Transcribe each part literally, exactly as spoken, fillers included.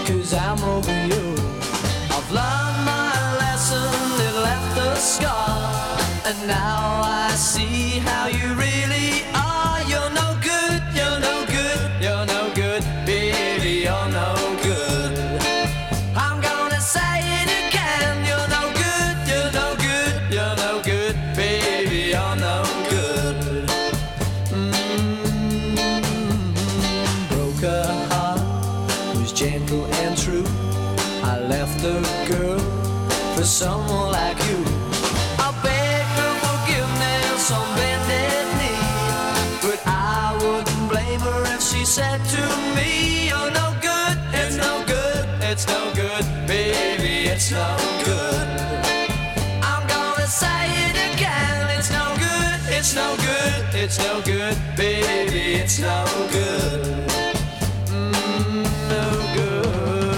'cause I'm over you. I've learned my lesson, it left a scar, and now I see how you really are. You're no good, you're no good, you're no good, baby, you're no good. I'm gonna say it again, you're no good, you're no good, you're no good, baby, you're no good. Mm-hmm. Broke her heart, was gentle and true. I left the girl for someone like you. I beg her forgiveness on bended knee, but I wouldn't blame her if she said to me, you're no good, it's no good, it's no good, baby, it's no good. I'm gonna say it again, it's no good, it's no good, it's no good, baby, it's no good. Mm, no good.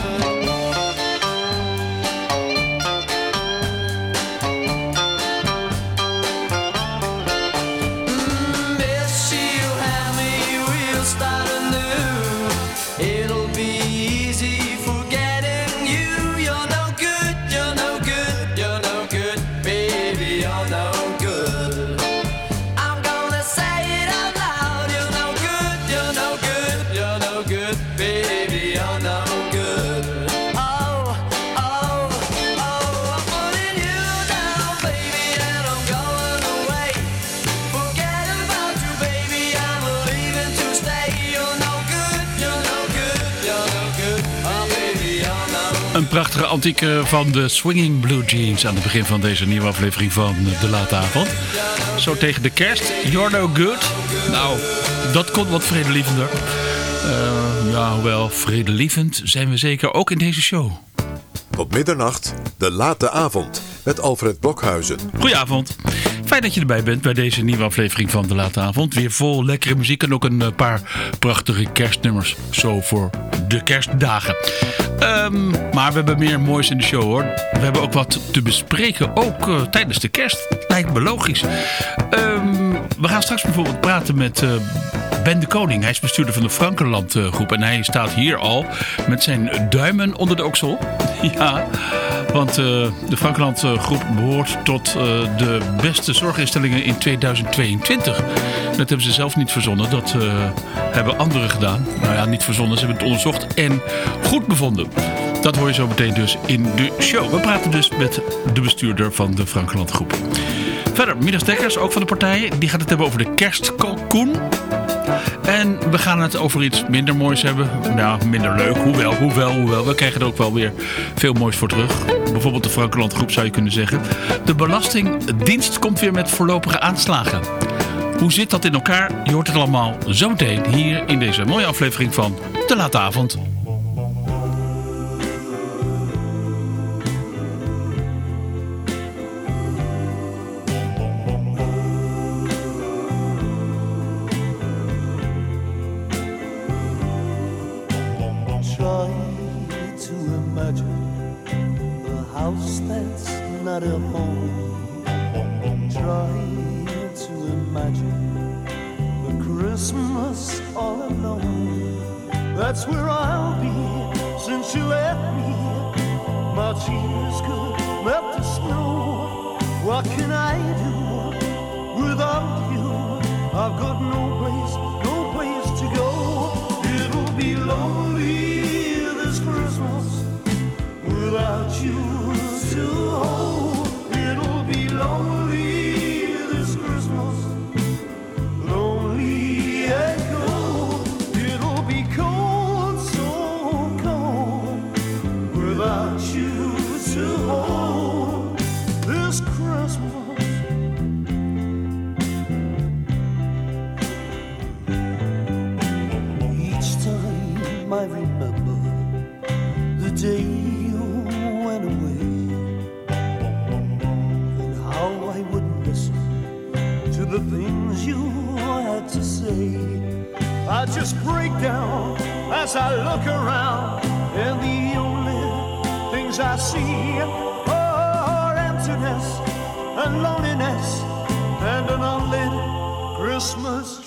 Een prachtige antieke van de Swinging Blue Jeans aan het begin van deze nieuwe aflevering van De Late Avond. Zo tegen de kerst. You're no good. Nou, dat komt wat vredelievender. Uh, ja, hoewel vredelievend zijn we zeker ook in deze show. Tot middernacht, De Late Avond met Alfred Blokhuizen. Goedenavond. Fijn dat je erbij bent bij deze nieuwe aflevering van De Late Avond. Weer vol lekkere muziek en ook een paar prachtige kerstnummers. Zo voor de kerstdagen. Um, maar we hebben meer moois in de show hoor. We hebben ook wat te bespreken, ook uh, tijdens de kerst. Lijkt me logisch. Um, we gaan straks bijvoorbeeld praten met uh, Ben de Koning. Hij is bestuurder van de Frankenland uh, groep. En hij staat hier al met zijn duimen onder de oksel. Ja, want uh, de Frankenland uh, groep behoort tot uh, de beste zorginstellingen in tweeduizend tweeëntwintig. Dat hebben ze zelf niet verzonnen. Dat uh, hebben anderen gedaan. Nou ja, niet verzonnen. Ze hebben het onderzocht en goed bevonden. Dat hoor je zo meteen dus in de show. We praten dus met de bestuurder van de Frankenland groep. Verder, Midas Dekkers, ook van de partij. Die gaat het hebben over de kerstkalkoen. En we gaan het over iets minder moois hebben. Nou, minder leuk. Hoewel, hoewel, hoewel. We krijgen er ook wel weer veel moois voor terug. Bijvoorbeeld de Frankenland groep zou je kunnen zeggen. De Belastingdienst komt weer met voorlopige aanslagen. Hoe zit dat in elkaar? Je hoort het allemaal zometeen hier in deze mooie aflevering van De Late Avond.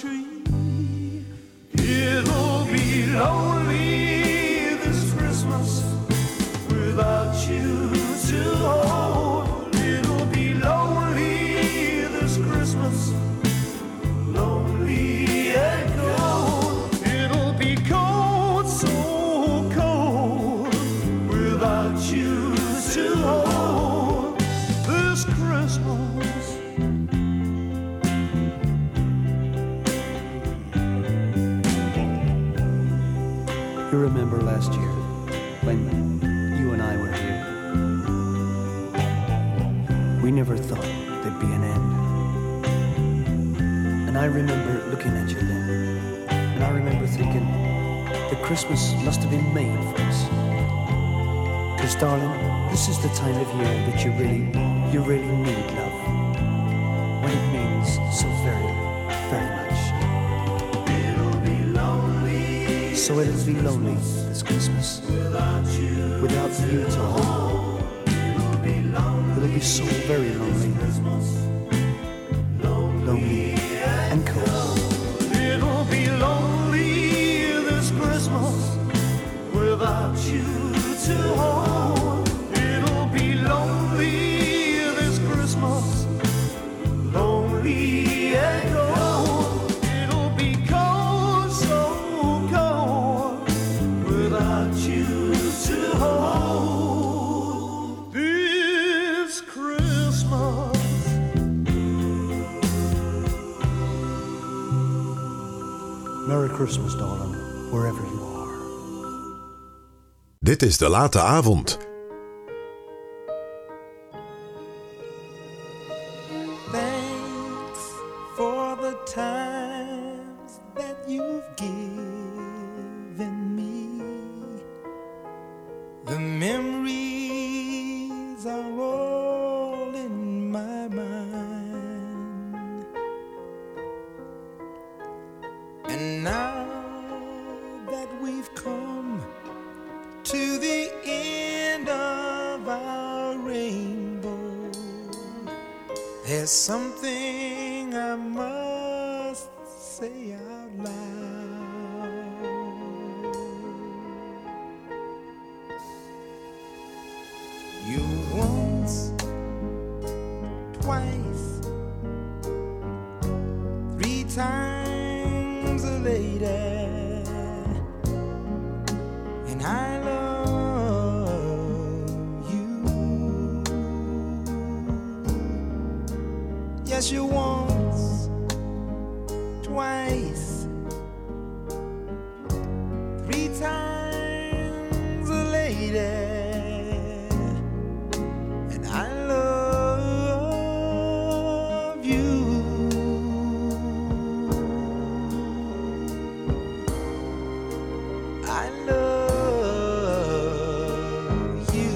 It'll be lonely this Christmas thought there'd be an end. And I remember looking at you then, and I remember thinking that Christmas must have been made for us. Because darling, this is the time of year that you really, you really need love. When it means so very, very much. It'll be lonely. So it'll be lonely this Christmas. Without you, without you to hold. It'll be lonely. It'll be so very lonely. Lonely and cold. It'll be lonely this Christmas without you to hold. It'll be lonely this Christmas. Lonely and cold. It'll be cold, so cold without you to hold this Christmas. Merry Christmas, darling, wherever you are. Dit is De Late Avond. Thanks for the times that you've given me. The memories are all in my mind. And now that we've come to the end of our rainbow, there's something I must say out loud. You once, twice, three times a lady, and I love you. Yes, you once, twice, three times a lady, and I love you. I love you.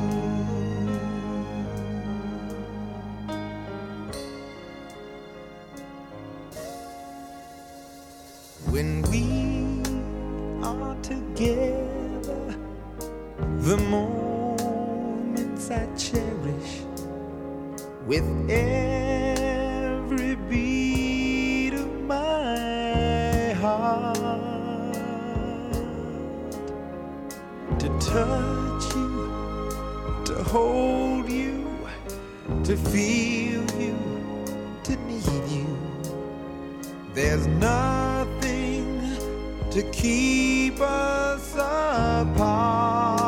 When we are together, the moments I cherish with every beat of my heart. To touch you, to hold you, to feel you, to need you. There's nothing to keep us apart.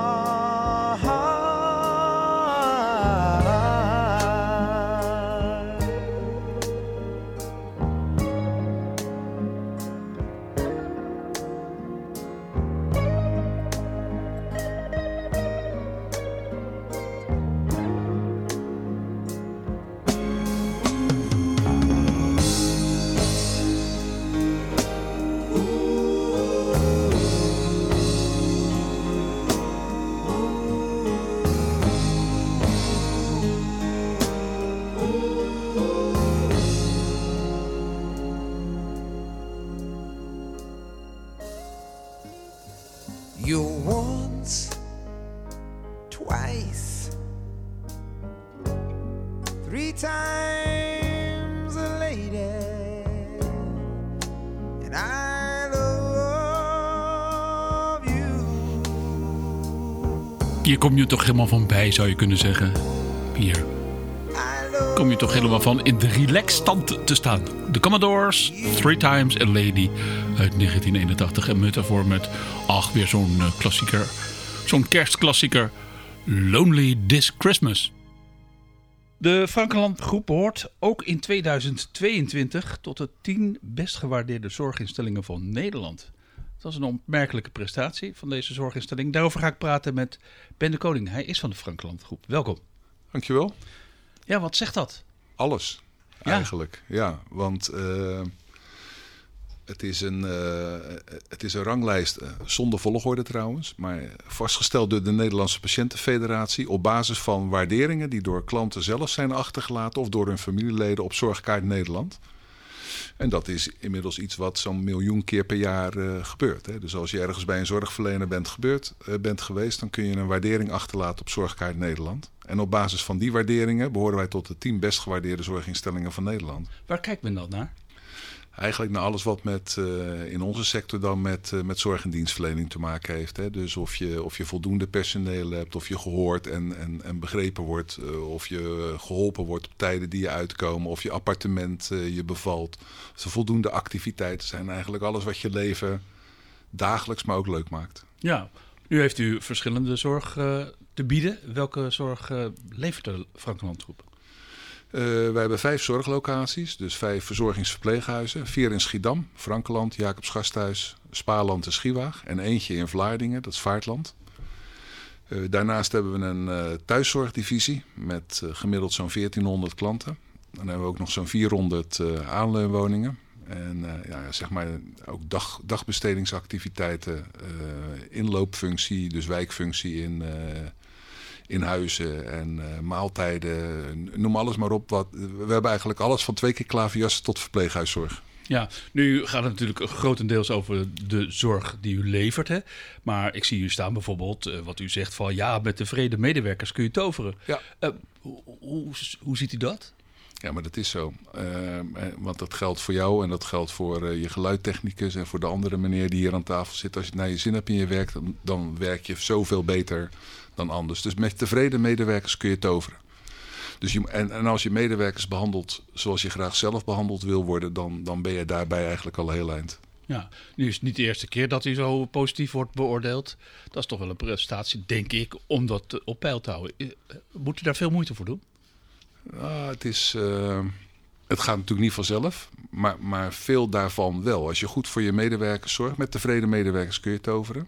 You once, twice, three times a lady, and I love you. Hier kom je toch helemaal van bij, zou je kunnen zeggen. Hier kom je toch helemaal van in de relaxstand te staan. De Commodores, Three Times a Lady uit negentien eenentachtig. En metafoor met, ach, weer zo'n uh, klassieker. Zo'n kerstklassieker. Lonely This Christmas. De Frankenland Groep behoort ook in tweeduizend tweeëntwintig tot de tien best gewaardeerde zorginstellingen van Nederland. Dat is een opmerkelijke prestatie van deze zorginstelling. Daarover ga ik praten met Ben de Koning. Hij is van de Frankenland Groep. Welkom. Dankjewel. Ja, wat zegt dat? Alles, Ja. eigenlijk. Ja, want uh, het, is een, uh, het is een ranglijst, uh, zonder volgorde trouwens, maar vastgesteld door de Nederlandse Patiëntenfederatie op basis van waarderingen die door klanten zelf zijn achtergelaten of door hun familieleden op Zorgkaart Nederland. En dat is inmiddels iets wat zo'n miljoen keer per jaar uh, gebeurt. Hè. Dus als je ergens bij een zorgverlener bent, gebeurd, uh, bent geweest, dan kun je een waardering achterlaten op Zorgkaart Nederland. En op basis van die waarderingen behoren wij tot de tien best gewaardeerde zorginstellingen van Nederland. Waar kijkt men dan naar? Eigenlijk naar alles wat met, uh, in onze sector dan met, uh, met zorg en dienstverlening te maken heeft. Hè. Dus of je, of je voldoende personeel hebt, of je gehoord en, en, en begrepen wordt. Uh, of je geholpen wordt op tijden die je uitkomen. Of je appartement uh, je bevalt. Dus er voldoende activiteiten zijn eigenlijk alles wat je leven dagelijks, maar ook leuk maakt. Ja, nu heeft u verschillende zorg uh, te bieden. Welke zorg uh, levert de Frankenland Groep? Uh, wij hebben vijf zorglocaties, dus vijf verzorgingsverpleeghuizen. Vier in Schiedam, Frankenland, Jacobs Gasthuis, Spaarland en Schiewag. En eentje in Vlaardingen, dat is Vaartland. Uh, daarnaast hebben we een uh, thuiszorgdivisie met uh, gemiddeld zo'n veertienhonderd klanten. Dan hebben we ook nog zo'n vierhonderd uh, aanleunwoningen. En uh, ja, zeg maar ook dag, dagbestedingsactiviteiten, uh, inloopfunctie, dus wijkfunctie in... Uh, in huizen en uh, maaltijden, noem alles maar op. Wat, we hebben eigenlijk alles van twee keer klaverjassen tot verpleeghuiszorg. Ja, nu gaat het natuurlijk grotendeels over de zorg die u levert. Hè? Maar ik zie u staan bijvoorbeeld, uh, wat u zegt van ja, met tevreden medewerkers kun je toveren. Ja. Uh, hoe, hoe, hoe ziet u dat? Ja, maar dat is zo. Uh, want dat geldt voor jou en dat geldt voor uh, je geluidtechnicus en voor de andere meneer die hier aan tafel zit. Als je naar je zin hebt in je werk, dan, dan werk je zoveel beter dan anders. Dus met tevreden medewerkers kun je toveren. Dus je, en, en als je medewerkers behandelt zoals je graag zelf behandeld wil worden, dan, dan ben je daarbij eigenlijk al heel eind. Ja, nu is het niet de eerste keer dat u zo positief wordt beoordeeld. Dat is toch wel een prestatie, denk ik, om dat op peil te houden. Moet u daar veel moeite voor doen? Uh, het, is, uh, het gaat natuurlijk niet vanzelf, maar, maar veel daarvan wel. Als je goed voor je medewerkers zorgt, met tevreden medewerkers kun je toveren.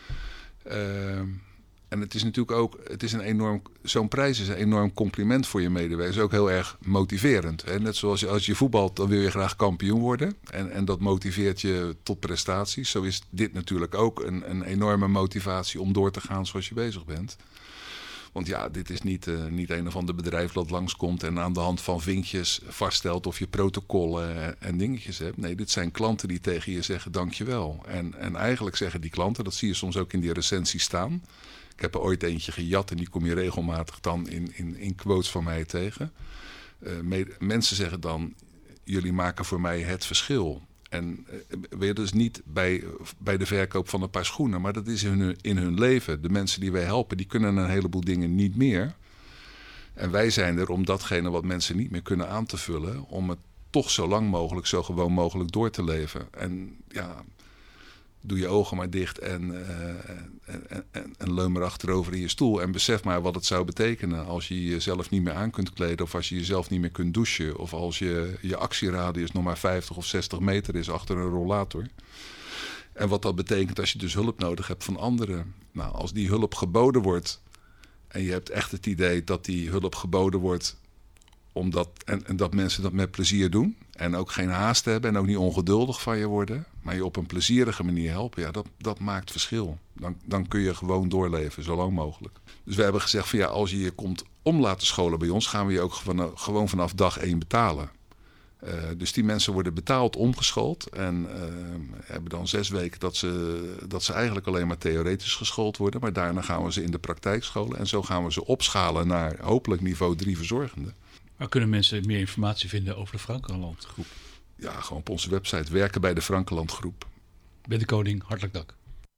Uh, en het is natuurlijk ook, het is een enorm, zo'n prijs is een enorm compliment voor je medewerkers. Ook heel erg motiverend. Hè? Net zoals je, als je voetbalt, dan wil je graag kampioen worden. En, en dat motiveert je tot prestaties. Zo is dit natuurlijk ook een, een enorme motivatie om door te gaan zoals je bezig bent. Want ja, dit is niet, uh, niet een of ander bedrijf dat langskomt en aan de hand van vinkjes vaststelt of je protocollen en dingetjes hebt. Nee, dit zijn klanten die tegen je zeggen dankjewel. En, en eigenlijk zeggen die klanten, dat zie je soms ook in die recensies staan. Ik heb er ooit eentje gejat en die kom je regelmatig dan in, in, in quotes van mij tegen. Uh, med- mensen zeggen dan, jullie maken voor mij het verschil. En uh, weer dus niet bij, bij de verkoop van een paar schoenen, maar dat is in hun, in hun leven. De mensen die wij helpen, die kunnen een heleboel dingen niet meer. En wij zijn er om datgene wat mensen niet meer kunnen aan te vullen, om het toch zo lang mogelijk, zo gewoon mogelijk door te leven. En ja, doe je ogen maar dicht en, uh, en, en, en, en leun maar achterover in je stoel. En besef maar wat het zou betekenen als je jezelf niet meer aan kunt kleden, of als je jezelf niet meer kunt douchen, of als je, je actieradius nog maar vijftig of zestig meter is achter een rollator. En wat dat betekent als je dus hulp nodig hebt van anderen. Nou, als die hulp geboden wordt en je hebt echt het idee dat die hulp geboden wordt omdat, en, en dat mensen dat met plezier doen. En ook geen haast hebben en ook niet ongeduldig van je worden. Maar je op een plezierige manier helpen. Ja, dat, dat maakt verschil. Dan, dan kun je gewoon doorleven, zo lang mogelijk. Dus we hebben gezegd van ja, als je je komt om laten scholen bij ons, gaan we je ook van, gewoon vanaf dag één betalen. Uh, dus die mensen worden betaald omgeschoold. En uh, hebben dan zes weken dat ze, dat ze eigenlijk alleen maar theoretisch geschoold worden. Maar daarna gaan we ze in de praktijk scholen. En zo gaan we ze opschalen naar hopelijk niveau drie verzorgenden. Waar kunnen mensen meer informatie vinden over de Frankenland Groep? Ja, gewoon op onze website werken bij de Frankenland Groep. Ben de Koning, hartelijk dank.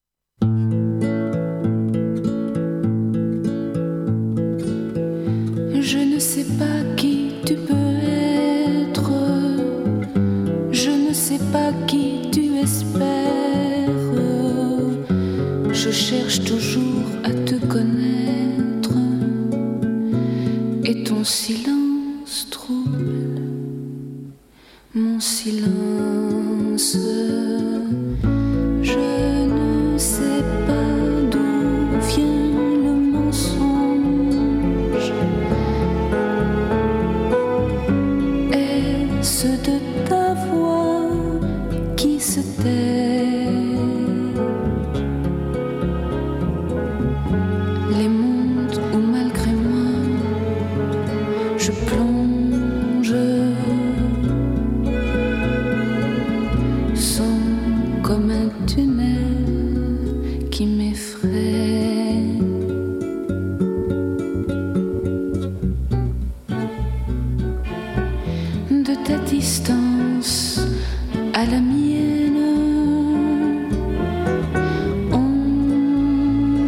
Je ne sais pas qui tu peux être. Je ne sais pas qui tu espères. Je cherche toujours à te connaître. Et ton silence trouble mon silence. Je ne sais pas d'où vient le mensonge.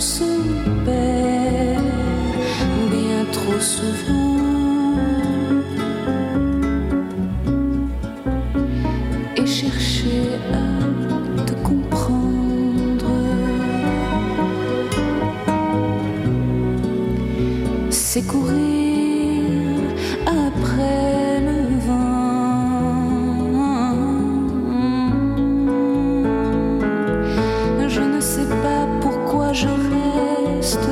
se perd bien trop souvent. Et chercher à te comprendre, c'est courir après le vent. Je ne sais pas pourquoi je reste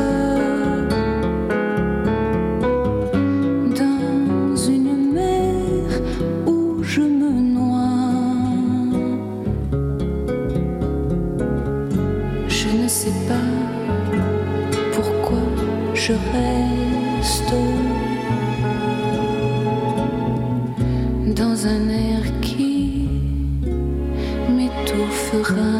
dans une mer où je me noie. Je ne sais pas pourquoi je reste dans un air qui m'étouffera.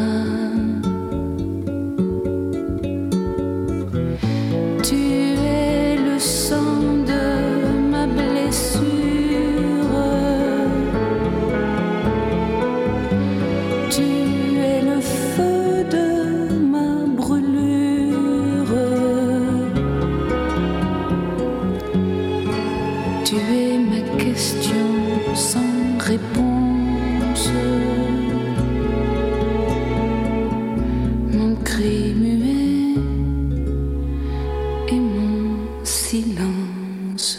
Tu es le sang de ma blessure, tu es le feu de ma brûlure, tu es ma question sans réponse, mon cri muet et mon silence.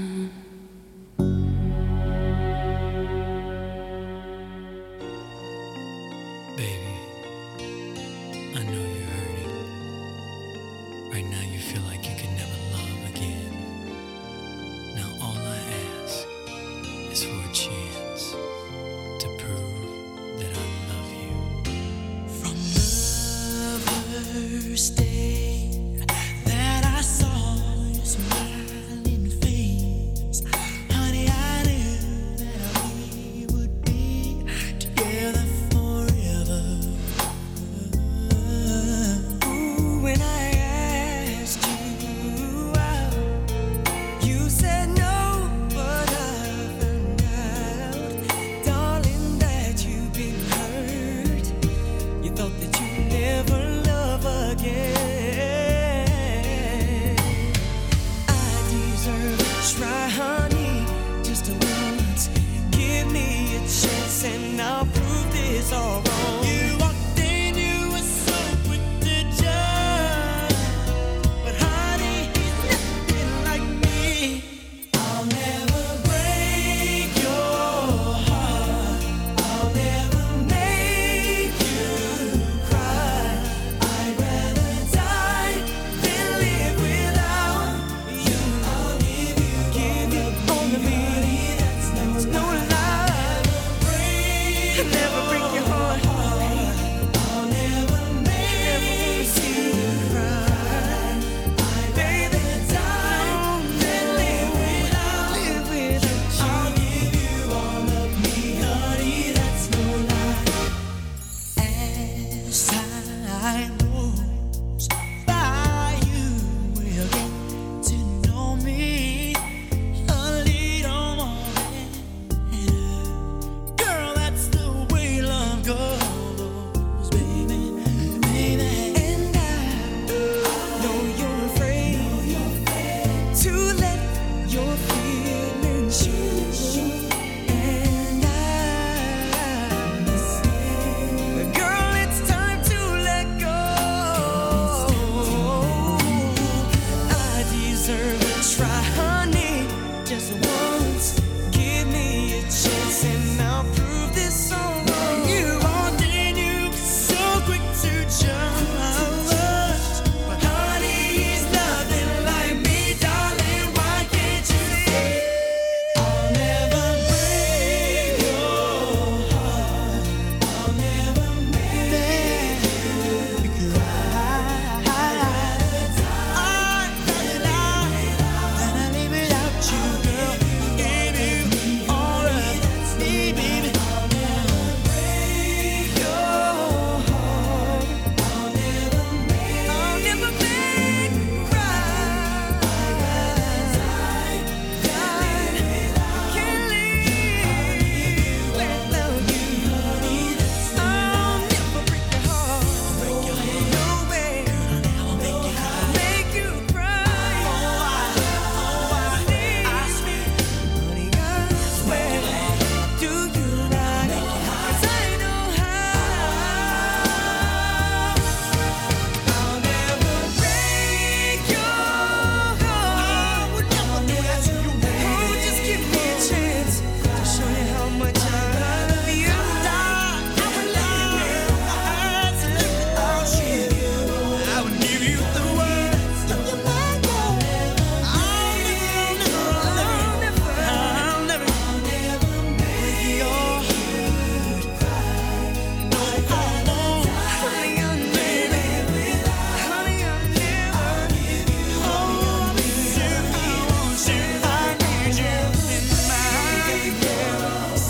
Baby, I know you're hurting. Right now you feel like you can never love again. Now all I ask is for a chance to prove that I love you. From the first day that I saw your smiling face, honey, I knew that we would be together forever. Ooh, when I asked you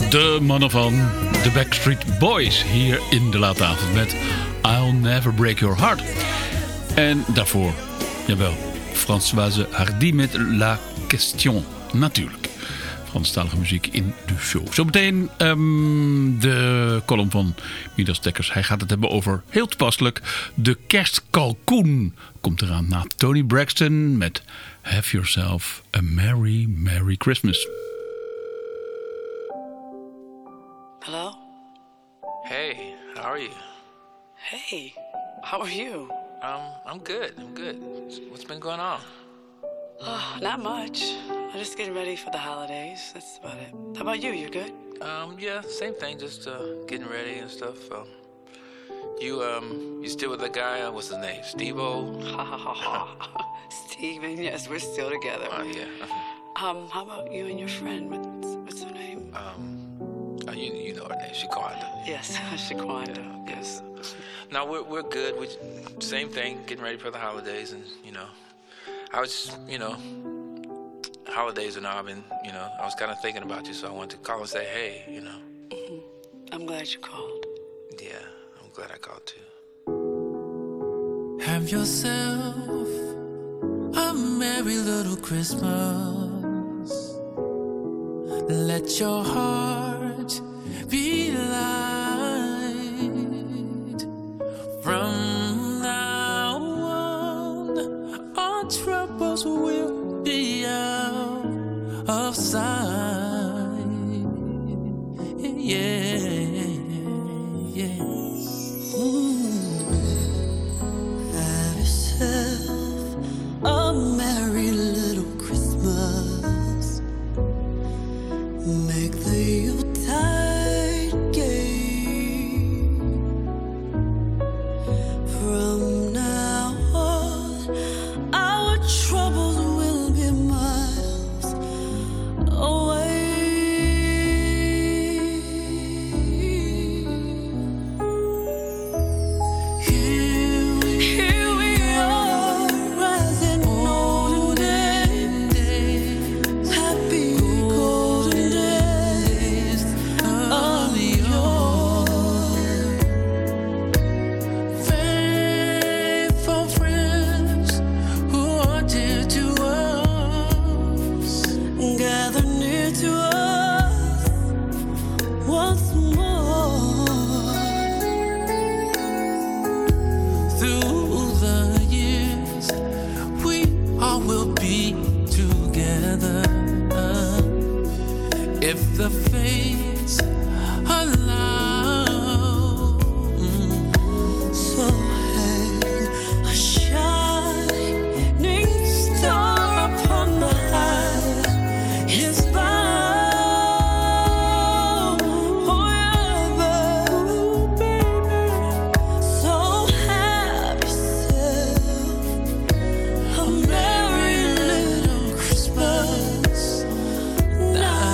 De mannen van de Backstreet Boys hier in de late avond met I'll Never Break Your Heart. En daarvoor, jawel, Françoise Hardy met La Question, natuurlijk. Franstalige muziek in de show. Zometeen um, de column van Midas Dekkers. Hij gaat het hebben over, heel toepasselijk, de kerstkalkoen. Komt eraan na Tony Braxton met Have Yourself a Merry, Merry Christmas. Hello? Hey, how are you? Hey, how are you? Um, I'm good, I'm good. What's been going on? Oh, not much. I'm just getting ready for the holidays. That's about it. How about you? You're good? Um, yeah, same thing, just uh, getting ready and stuff. Um, you, um, you still with the guy, uh, what's his name, Steve-O? Ha ha ha ha. Steven, yes, we're still together. Oh, yeah. Um, how about you and your friend? What's, what's her name? Um, oh, you, you know her name, Shaquanda. Yes, Shaquanda. Yeah, Yes. No, we're, we're good. We, same thing, getting ready for the holidays, and, you know, I was, you know, holidays and all, been, you know, I was kind of thinking about you, so I wanted to call and say, hey, you know. Mm-hmm. I'm glad you called. Yeah, I'm glad I called too. Have yourself a merry little Christmas. Let your heart be light. From now on, our troubles will be out of sight. Yeah, yeah. Ooh. Have yourself a merry little Christmas. Make the Yuletide gay. From now on, our troubles will be miles away. Here we, here we are, rising golden days, happy golden days of yore. Faithful friends who are dear to us, gather near to us once more. Through the years, we all will be together if the fates allow. So hang a shining star upon the highest bough. Oh yeah, baby. So have yourself a merry little Christmas now.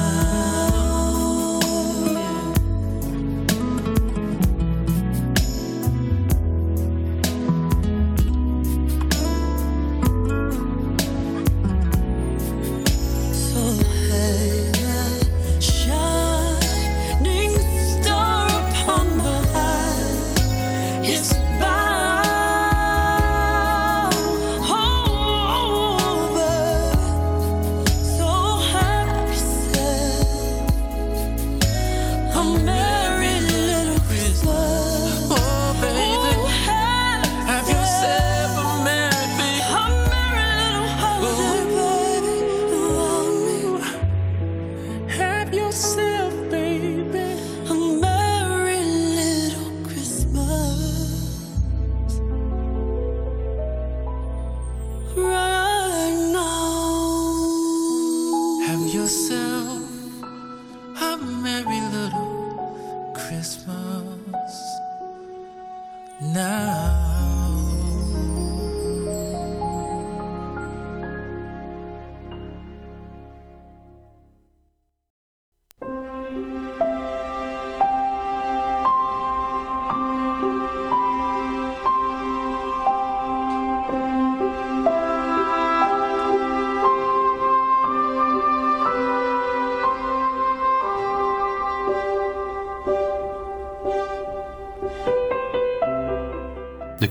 So hang a shining star upon the highest bough. Oh,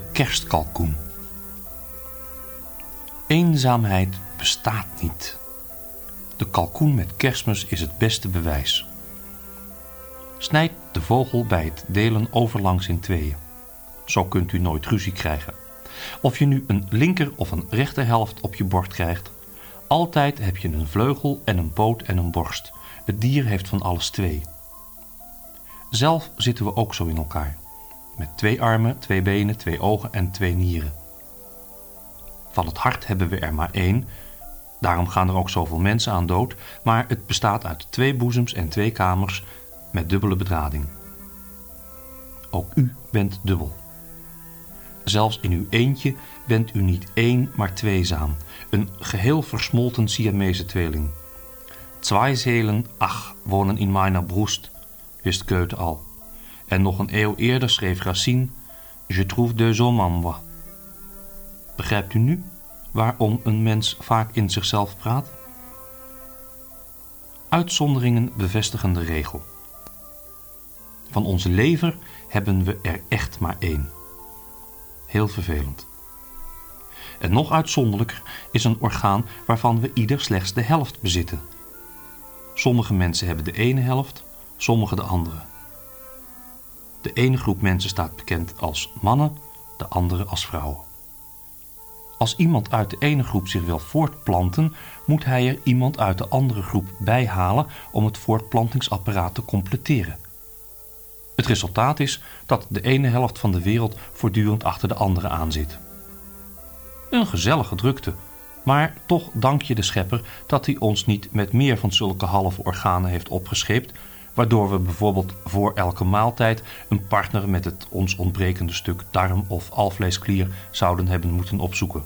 kerstkalkoen. Eenzaamheid bestaat niet. De kalkoen met Kerstmis is het beste bewijs. Snijd de vogel bij het delen overlangs in tweeën. Zo kunt u nooit ruzie krijgen. Of je nu een linker of een rechterhelft op je bord krijgt, altijd heb je een vleugel en een poot en een borst. Het dier heeft van alles twee. Zelf zitten we ook zo in elkaar. Met twee armen, twee benen, twee ogen en twee nieren. Van het hart hebben we er maar één. Daarom gaan er ook zoveel mensen aan dood. Maar het bestaat uit twee boezems en twee kamers met dubbele bedrading. Ook u bent dubbel. Zelfs in uw eentje bent u niet één, maar tweezaam. Een geheel versmolten Siamese tweeling. Zwei Seelen, ach, wonen in meiner Brust, wist Goethe al. En nog een eeuw eerder schreef Racine, Je trouve deux hommes en moi. Begrijpt u nu waarom een mens vaak in zichzelf praat? Uitzonderingen bevestigen de regel. Van onze lever hebben we er echt maar één. Heel vervelend. En nog uitzonderlijker is een orgaan waarvan we ieder slechts de helft bezitten. Sommige mensen hebben de ene helft, sommige de andere. De ene groep mensen staat bekend als mannen, de andere als vrouwen. Als iemand uit de ene groep zich wil voortplanten, moet hij er iemand uit de andere groep bij halen om het voortplantingsapparaat te completeren. Het resultaat is dat de ene helft van de wereld voortdurend achter de andere aanzit. Een gezellige drukte, maar toch dank je de schepper dat hij ons niet met meer van zulke halve organen heeft opgescheept, waardoor we bijvoorbeeld voor elke maaltijd een partner met het ons ontbrekende stuk darm of alvleesklier zouden hebben moeten opzoeken.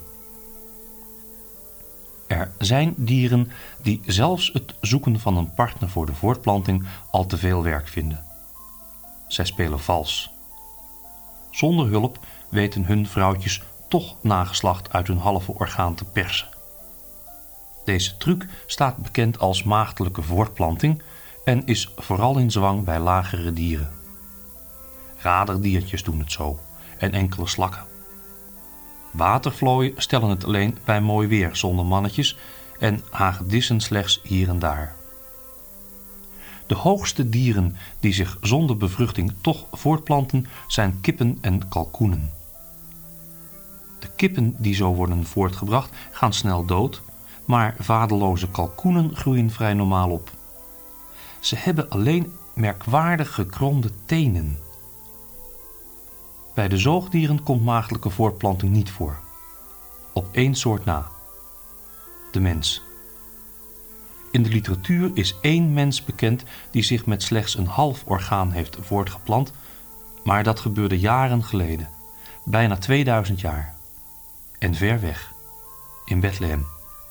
Er zijn dieren die zelfs het zoeken van een partner voor de voortplanting al te veel werk vinden. Zij spelen vals. Zonder hulp weten hun vrouwtjes toch nageslacht uit hun halve orgaan te persen. Deze truc staat bekend als maagdelijke voortplanting en is vooral in zwang bij lagere dieren. Raderdiertjes doen het zo en enkele slakken. Watervlooien stellen het alleen bij mooi weer zonder mannetjes en hagedissen slechts hier en daar. De hoogste dieren die zich zonder bevruchting toch voortplanten zijn kippen en kalkoenen. De kippen die zo worden voortgebracht gaan snel dood, maar vaderloze kalkoenen groeien vrij normaal op. Ze hebben alleen merkwaardig gekromde tenen. Bij de zoogdieren komt maagdelijke voortplanting niet voor. Op één soort na. De mens. In de literatuur is één mens bekend die zich met slechts een half orgaan heeft voortgeplant, maar dat gebeurde jaren geleden, bijna tweeduizend jaar. En ver weg, in Bethlehem.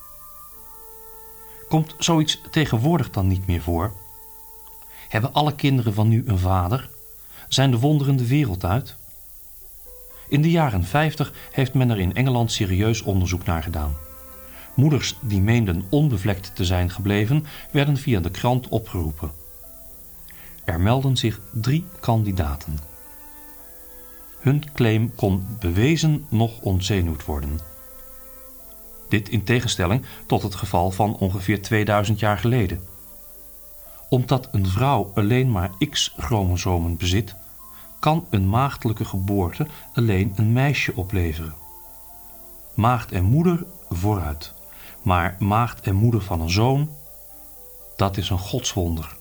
Komt zoiets tegenwoordig dan niet meer voor? Hebben alle kinderen van nu een vader? Zijn de wonderen de wereld uit? In de jaren vijftig heeft men er in Engeland serieus onderzoek naar gedaan. Moeders die meenden onbevlekt te zijn gebleven, werden via de krant opgeroepen. Er melden zich drie kandidaten. Hun claim kon bewezen nog ontzenuwd worden. Dit in tegenstelling tot het geval van ongeveer tweeduizend jaar geleden. Omdat een vrouw alleen maar X-chromosomen bezit, kan een maagdelijke geboorte alleen een meisje opleveren. Maagd en moeder vooruit, maar maagd en moeder van een zoon, dat is een godswonder.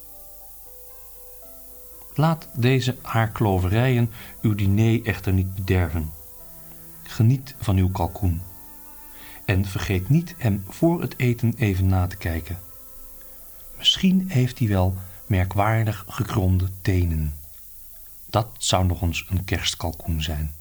Laat deze haarkloverijen uw diner echter niet bederven. Geniet van uw kalkoen. En vergeet niet hem voor het eten even na te kijken. Misschien heeft hij wel merkwaardig gekromde tenen. Dat zou nog eens een kerstkalkoen zijn.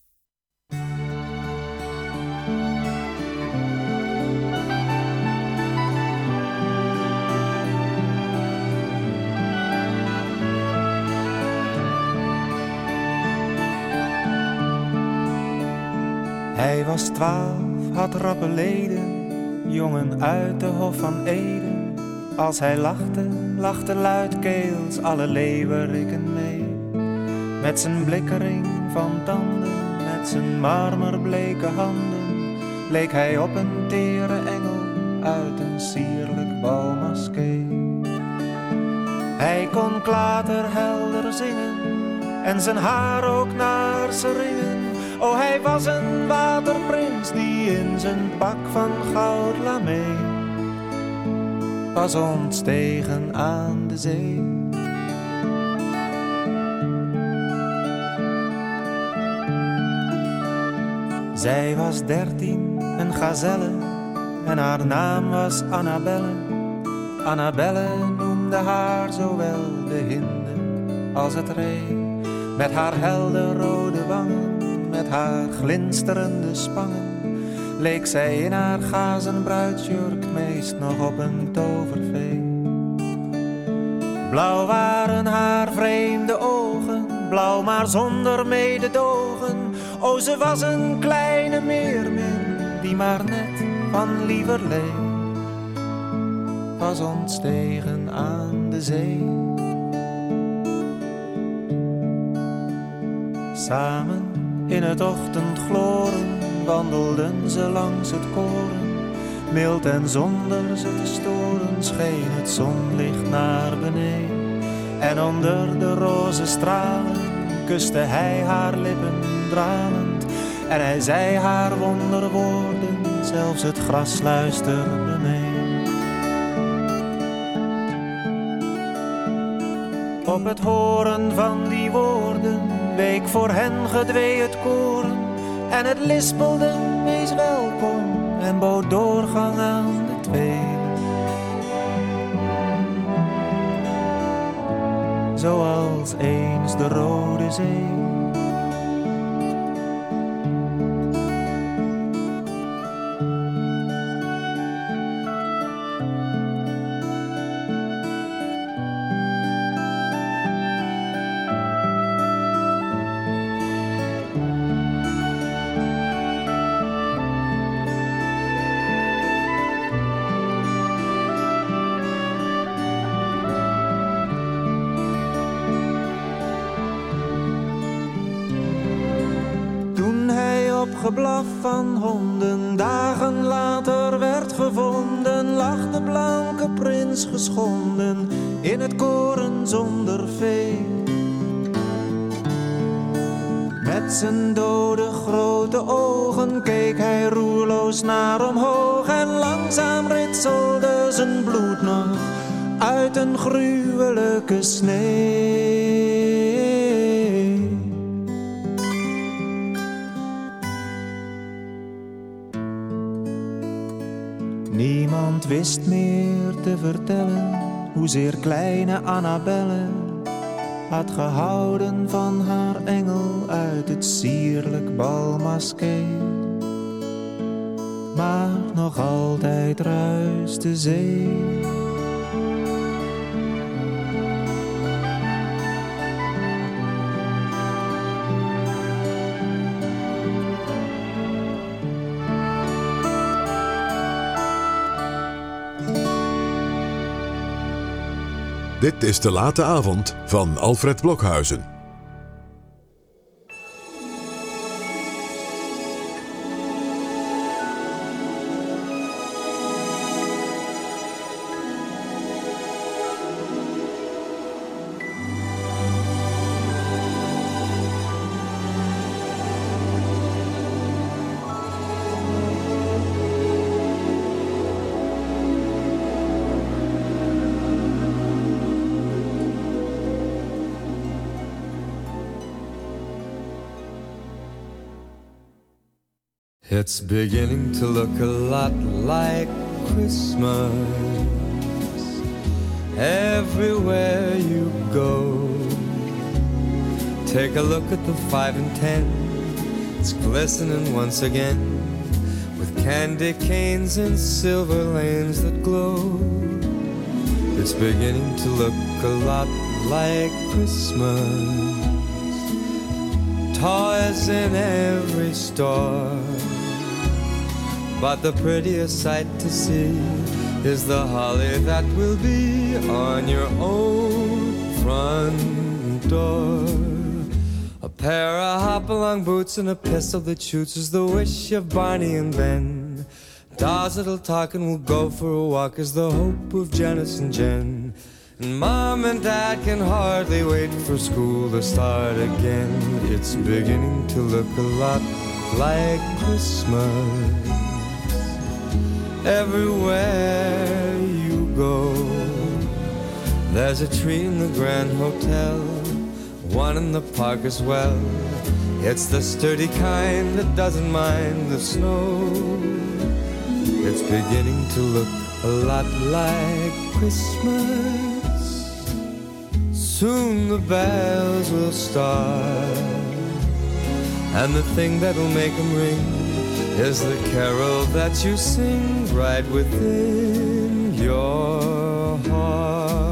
Hij was twaalf, had rappe leden, jongen uit de Hof van Eden. Als hij lachte, lachte luidkeels alle leeuweriken mee. Met zijn blikkering van tanden, met met zijn marmerbleke handen leek hij op een tere engel uit een sierlijk balmaskee. Hij kon klaterhelder zingen en zijn haar ook naar zijn ringen. O, hij was een waterprins die in zijn pak van goud lamee was ontstegen aan de zee. Zij was dertien, een gazelle, en haar naam was Annabelle. Annabelle noemde haar zowel de hinde als het ree. Met haar helder rode wangen, met haar glinsterende spangen, leek zij in haar gazen bruidsjurk meest nog op een tovervee. Blauw waren haar vreemde ogen, blauw maar zonder mededogen. O, ze was een kleine meermin die maar net van lieverlee was ontstegen aan de zee. Samen in het ochtendgloren wandelden ze langs het koren. Mild en zonder ze te storen scheen het zonlicht naar beneden. En onder de roze stralen kuste hij haar lippen dralend. En hij zei haar wonderwoorden, zelfs het gras luisterde mee. Op het horen van die woorden week voor hen gedwee het koren. En het lispelde, wees welkom, en bood doorgang aan de twee. Zoals eens de Rode Zee. Geblaf van honden, dagen later werd gevonden, lag de blanke prins geschonden in het koren zonder vee. Met zijn dode grote ogen keek hij roerloos naar omhoog en langzaam ritselde zijn bloed nog uit een gruwelijke snee. Niemand wist meer te vertellen hoezeer kleine Annabelle had gehouden van haar engel uit het sierlijk balmaskee. Maar nog altijd ruist de zee. Dit is De Late Avond van Alfred Blokhuizen. It's beginning to look a lot like Christmas everywhere you go. Take a look at the five and ten, it's glistening once again with candy canes and silver lanes that glow. It's beginning to look a lot like Christmas, toys in every store. But the prettiest sight to see is the holly that will be on your own front door. A pair of hop-along boots and a pistol that shoots is the wish of Barney and Ben. Dolls that'll talk and we'll go for a walk is the hope of Janice and Jen. And Mom and Dad can hardly wait for school to start again. It's beginning to look a lot like Christmas. Everywhere you go, there's a tree in the Grand Hotel, one in the park as well. It's the sturdy kind that doesn't mind the snow. It's beginning to look a lot like Christmas. Soon the bells will start, and the thing that'll make them ring is the carol that you sing right within your heart.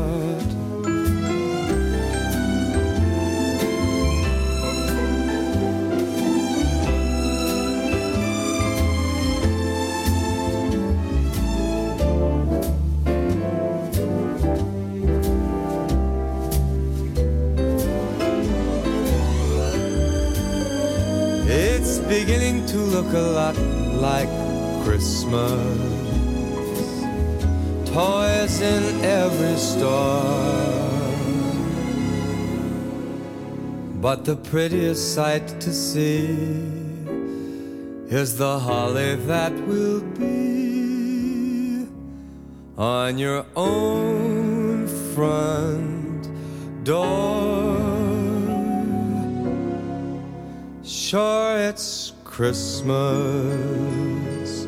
It's beginning to look a lot like Christmas. Toys in every store, but the prettiest sight to see is the holly that will be on your own front door. Sure, it's Christmas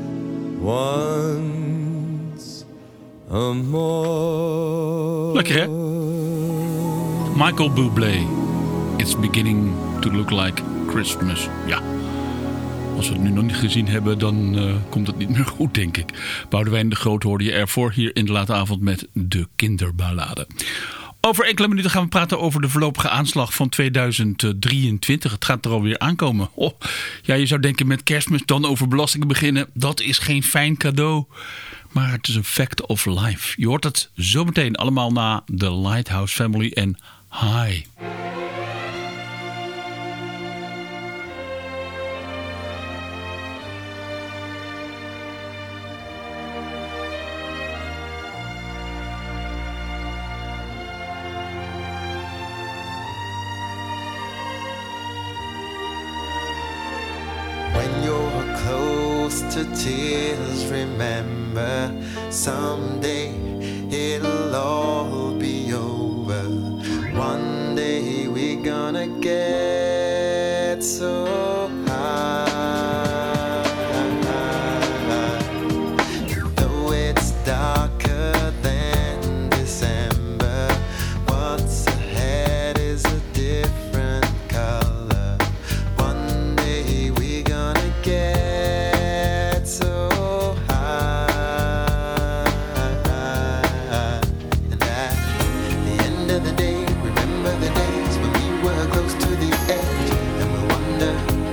once a more. Lekker, hè? Michael Bublé. It's beginning to look like Christmas. Ja. Als we het nu nog niet gezien hebben, dan uh, komt het niet meer goed, denk ik. Boudewijn de Groot hoorde je ervoor hier in de late avond met de kinderballade. Over enkele minuten gaan we praten over de voorlopige aanslag van tweeduizend drieëntwintig. Het gaat er alweer aankomen. Oh, ja, je zou denken met Kerstmis dan over belastingen beginnen. Dat is geen fijn cadeau. Maar het is een fact of life. Je hoort het zometeen allemaal na The Lighthouse Family en Hi. To tears, remember someday it'll all be over. One day we're gonna get so high. Though it's darker than December, what's ahead is a different color. One day we're gonna get the day, remember the days when we were close to the edge, and we wonder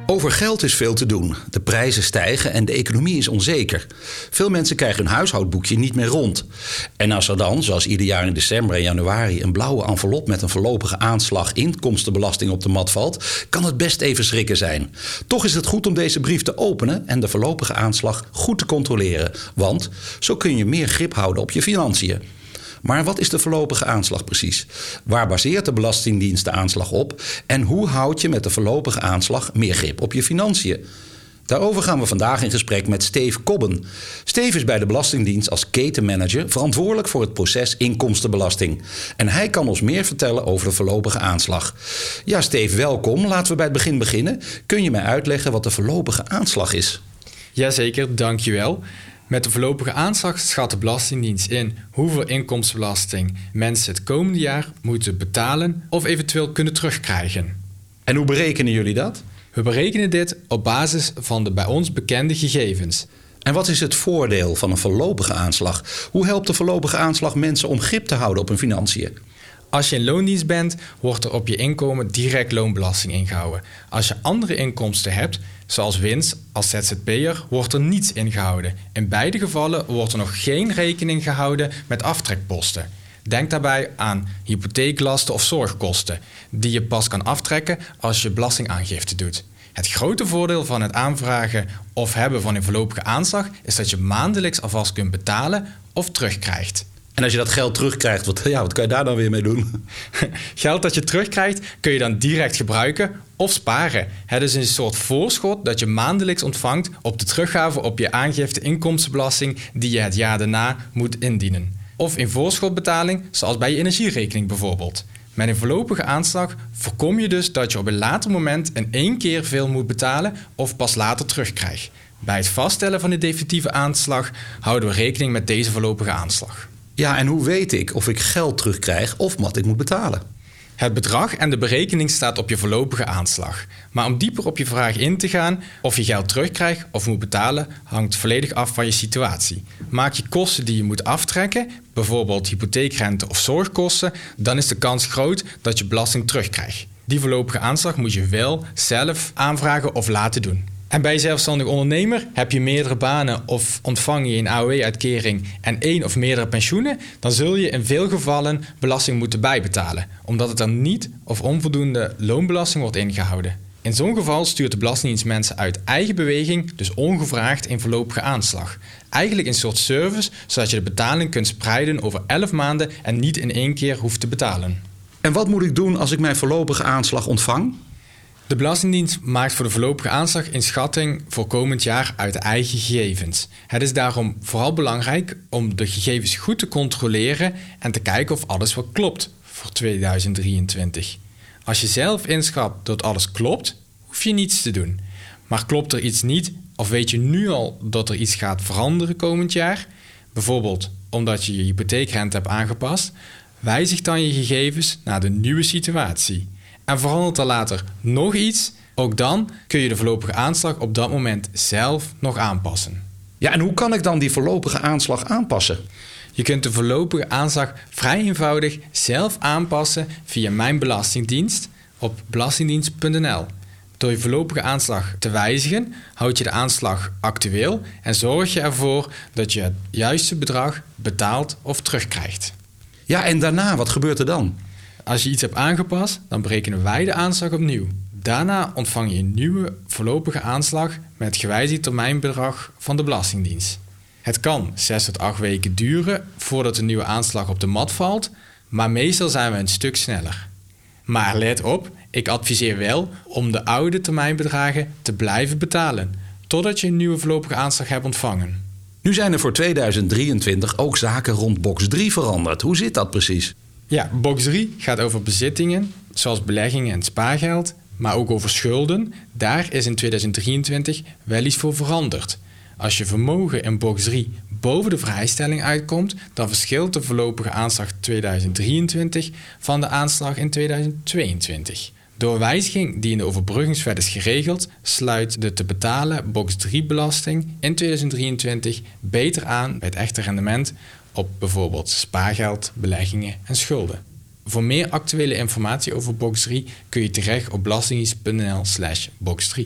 Over geld is veel te doen. De prijzen stijgen en de economie is onzeker. Veel mensen krijgen hun huishoudboekje niet meer rond. En als er dan, zoals ieder jaar in december en januari, een blauwe envelop met een voorlopige aanslag inkomstenbelasting op de mat valt, kan het best even schrikken zijn. Toch is het goed om deze brief te openen en de voorlopige aanslag goed te controleren. Want zo kun je meer grip houden op je financiën. Maar wat is de voorlopige aanslag precies? Waar baseert de Belastingdienst de aanslag op? En hoe houd je met de voorlopige aanslag meer grip op je financiën? Daarover gaan we vandaag in gesprek met Steve Kobben. Steve is bij de Belastingdienst als ketenmanager verantwoordelijk voor het proces inkomstenbelasting. En hij kan ons meer vertellen over de voorlopige aanslag. Ja, Steve, welkom. Laten we bij het begin beginnen. Kun je mij uitleggen wat de voorlopige aanslag is? Jazeker, dankjewel. Met de voorlopige aanslag schat de Belastingdienst in hoeveel inkomstenbelasting mensen het komende jaar moeten betalen of eventueel kunnen terugkrijgen. En hoe berekenen jullie dat? We berekenen dit op basis van de bij ons bekende gegevens. En wat is het voordeel van een voorlopige aanslag? Hoe helpt de voorlopige aanslag mensen om grip te houden op hun financiën? Als je in loondienst bent, wordt er op je inkomen direct loonbelasting ingehouden. Als je andere inkomsten hebt, zoals winst als Z Z P'er, wordt er niets ingehouden. In beide gevallen wordt er nog geen rekening gehouden met aftrekposten. Denk daarbij aan hypotheeklasten of zorgkosten, die je pas kan aftrekken als je belastingaangifte doet. Het grote voordeel van het aanvragen of hebben van een voorlopige aanslag is dat je maandelijks alvast kunt betalen of terugkrijgt. En als je dat geld terugkrijgt, wat, ja, wat kan je daar dan weer mee doen? Geld dat je terugkrijgt kun je dan direct gebruiken of sparen. Het is een soort voorschot dat je maandelijks ontvangt op de teruggave op je aangifte inkomstenbelasting die je het jaar daarna moet indienen. Of in voorschotbetaling, zoals bij je energierekening bijvoorbeeld. Met een voorlopige aanslag voorkom je dus dat je op een later moment in één keer veel moet betalen of pas later terugkrijgt. Bij het vaststellen van de definitieve aanslag houden we rekening met deze voorlopige aanslag. Ja, en hoe weet ik of ik geld terugkrijg of wat ik moet betalen? Het bedrag en de berekening staat op je voorlopige aanslag. Maar om dieper op je vraag in te gaan of je geld terugkrijgt of moet betalen, hangt volledig af van je situatie. Maak je kosten die je moet aftrekken, bijvoorbeeld hypotheekrente of zorgkosten, dan is de kans groot dat je belasting terugkrijgt. Die voorlopige aanslag moet je wel zelf aanvragen of laten doen. En bij je zelfstandig ondernemer heb je meerdere banen of ontvang je een A O W-uitkering en één of meerdere pensioenen, dan zul je in veel gevallen belasting moeten bijbetalen, omdat het dan niet of onvoldoende loonbelasting wordt ingehouden. In zo'n geval stuurt de Belastingdienst mensen uit eigen beweging, dus ongevraagd, in voorlopige aanslag. Eigenlijk een soort service, zodat je de betaling kunt spreiden over elf maanden en niet in één keer hoeft te betalen. En wat moet ik doen als ik mijn voorlopige aanslag ontvang? De Belastingdienst maakt voor de voorlopige aanslag een schatting voor komend jaar uit eigen gegevens. Het is daarom vooral belangrijk om de gegevens goed te controleren en te kijken of alles wel klopt voor tweeduizend drieëntwintig. Als je zelf inschat dat alles klopt, hoef je niets te doen. Maar klopt er iets niet of weet je nu al dat er iets gaat veranderen komend jaar, bijvoorbeeld omdat je je hypotheekrente hebt aangepast, wijzig dan je gegevens naar de nieuwe situatie. En verandert er later nog iets, ook dan kun je de voorlopige aanslag op dat moment zelf nog aanpassen. Ja, en hoe kan ik dan die voorlopige aanslag aanpassen? Je kunt de voorlopige aanslag vrij eenvoudig zelf aanpassen via Mijn Belastingdienst op belastingdienst punt n l. Door je voorlopige aanslag te wijzigen, houd je de aanslag actueel en zorg je ervoor dat je het juiste bedrag betaalt of terugkrijgt. Ja, en daarna, wat gebeurt er dan? Als je iets hebt aangepast, dan berekenen wij de aanslag opnieuw. Daarna ontvang je een nieuwe voorlopige aanslag met het gewijzigd termijnbedrag van de Belastingdienst. Het kan zes tot acht weken duren voordat de nieuwe aanslag op de mat valt, maar meestal zijn we een stuk sneller. Maar let op, ik adviseer wel om de oude termijnbedragen te blijven betalen, totdat je een nieuwe voorlopige aanslag hebt ontvangen. Nu zijn er voor tweeduizend drieëntwintig ook zaken rond box drie veranderd. Hoe zit dat precies? Ja, box drie gaat over bezittingen, zoals beleggingen en spaargeld, maar ook over schulden. Daar is in tweeduizend drieëntwintig wel iets voor veranderd. Als je vermogen in box drie boven de vrijstelling uitkomt, dan verschilt de voorlopige aanslag tweeduizend drieëntwintig van de aanslag in tweeduizend tweeëntwintig. Door wijziging die in de overbruggingswet is geregeld, sluit de te betalen box drie belasting in tweeduizend drieëntwintig beter aan bij het echte rendement op bijvoorbeeld spaargeld, beleggingen en schulden. Voor meer actuele informatie over box drie kun je terecht op belastingdienst punt n l slash box drie.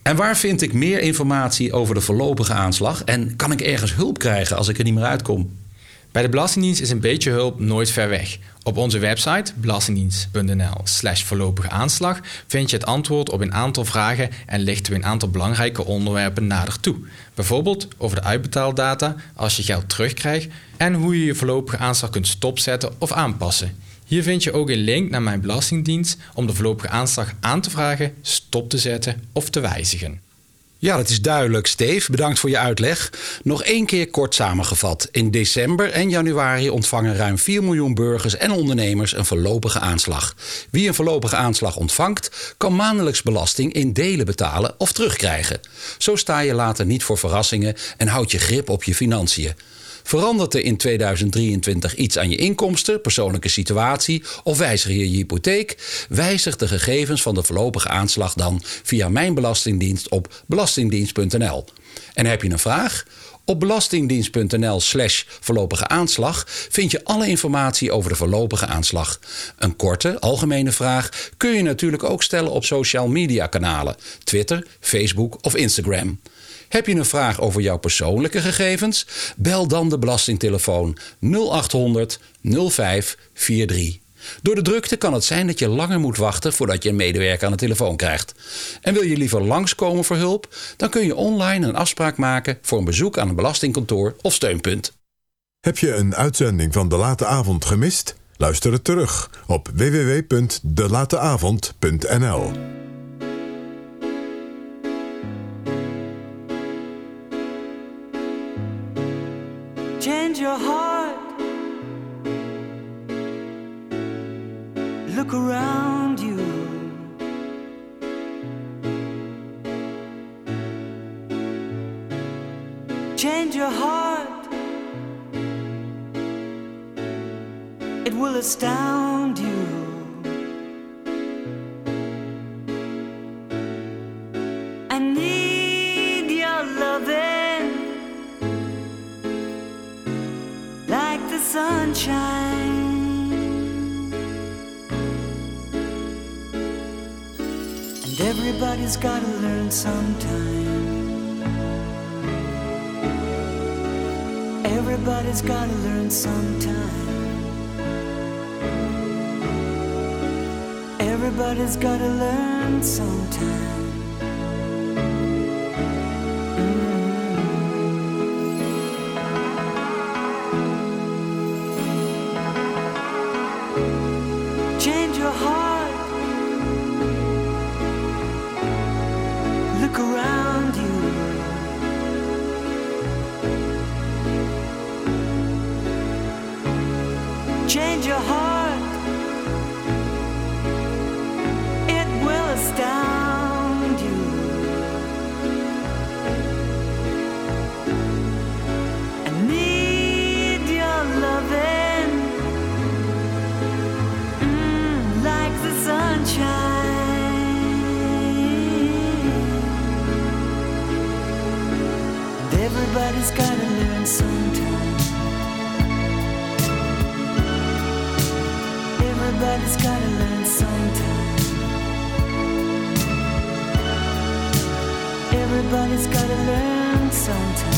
En waar vind ik meer informatie over de voorlopige aanslag? En kan ik ergens hulp krijgen als ik er niet meer uitkom? Bij de Belastingdienst is een beetje hulp nooit ver weg. Op onze website belastingdienst.nl slash voorlopige aanslag vind je het antwoord op een aantal vragen en lichten we een aantal belangrijke onderwerpen nader toe. Bijvoorbeeld over de uitbetaaldata als je geld terugkrijgt en hoe je je voorlopige aanslag kunt stopzetten of aanpassen. Hier vind je ook een link naar mijn Belastingdienst om de voorlopige aanslag aan te vragen, stop te zetten of te wijzigen. Ja, dat is duidelijk. Steve, bedankt voor je uitleg. Nog één keer kort samengevat. In december en januari ontvangen ruim vier miljoen burgers en ondernemers een voorlopige aanslag. Wie een voorlopige aanslag ontvangt, kan maandelijks belasting in delen betalen of terugkrijgen. Zo sta je later niet voor verrassingen en houd je grip op je financiën. Verandert er in tweeduizend drieëntwintig iets aan je inkomsten, persoonlijke situatie of wijzig je je hypotheek? Wijzig de gegevens van de voorlopige aanslag dan via Mijn Belastingdienst op belastingdienst punt n l. En heb je een vraag? Op belastingdienst.nl slash voorlopige aanslag vind je alle informatie over de voorlopige aanslag. Een korte, algemene vraag kun je natuurlijk ook stellen op social media kanalen, Twitter, Facebook of Instagram. Heb je een vraag over jouw persoonlijke gegevens? Bel dan de belastingtelefoon nul acht honderd nul vijf drie. Door de drukte kan het zijn dat je langer moet wachten voordat je een medewerker aan de telefoon krijgt. En wil je liever langskomen voor hulp? Dan kun je online een afspraak maken voor een bezoek aan een belastingkantoor of steunpunt. Heb je een uitzending van De Late Avond gemist? Luister het terug op w w w punt de late avond punt n l. Change your heart. Look around you. Change your heart. It will astound you. I need your loving like the sunshine. And everybody's gotta learn sometime. Everybody's gotta learn sometime. Everybody's gotta learn sometime. Change your heart. Look around you. Change your heart. It will astound you. I need your loving. Like the sunshine. And everybody's gotta learn sometime. Everybody's gotta learn sometime. Everybody's gotta learn sometime.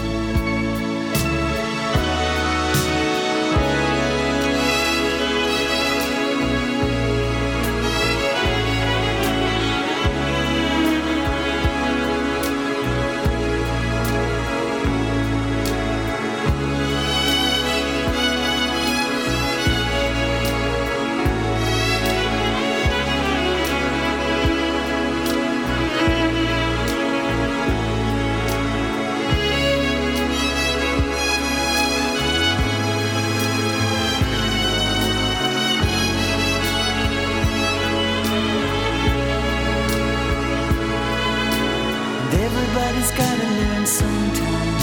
Everybody's gotta learn sometime.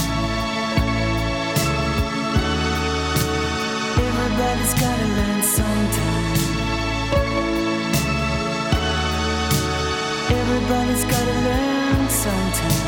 Everybody's gotta learn sometime. Everybody's gotta learn sometime.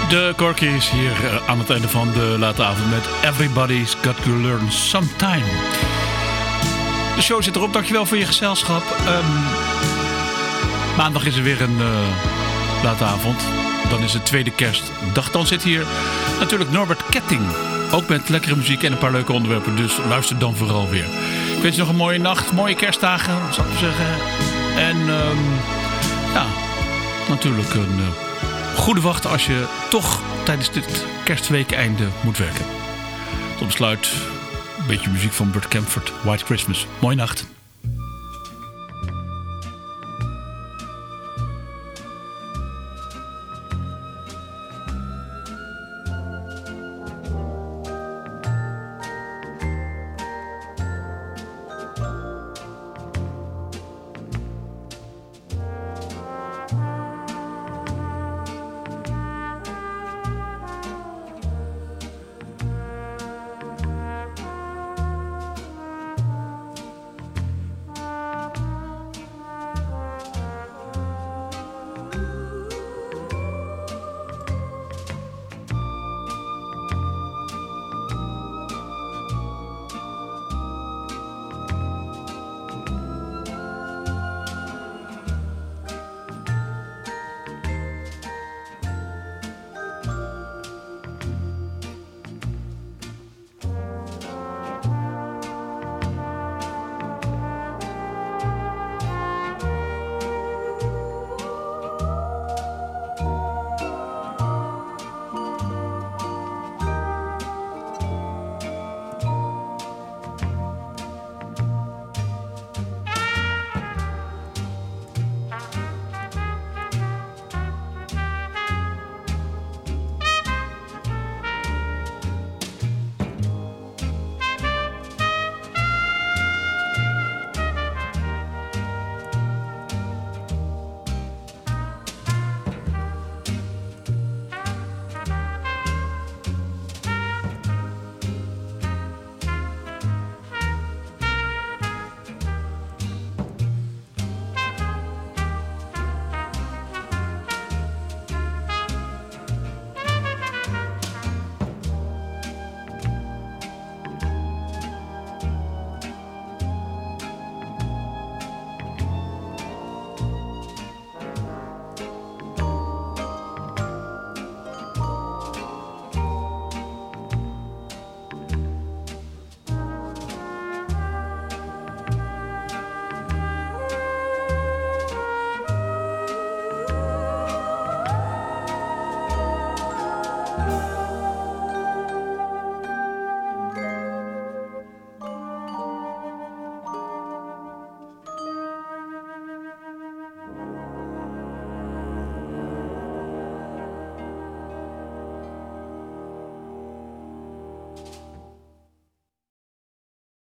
De Corky's hier uh, aan het einde van de late avond met Everybody's Got to Learn Sometime. De show zit erop, dankjewel voor je gezelschap. Um, maandag is er weer een uh, late avond. Dan is het tweede kerstdag. Dan zit hier natuurlijk Norbert Ketting. Ook met lekkere muziek en een paar leuke onderwerpen. Dus luister dan vooral weer. Ik wens je nog een mooie nacht, mooie kerstdagen, zou ik zeggen. En um, ja, natuurlijk een uh, goede wacht als je toch tijdens dit kerstweekeinde moet werken. Tot besluit een beetje muziek van Bert Camford, White Christmas. Mooie nacht.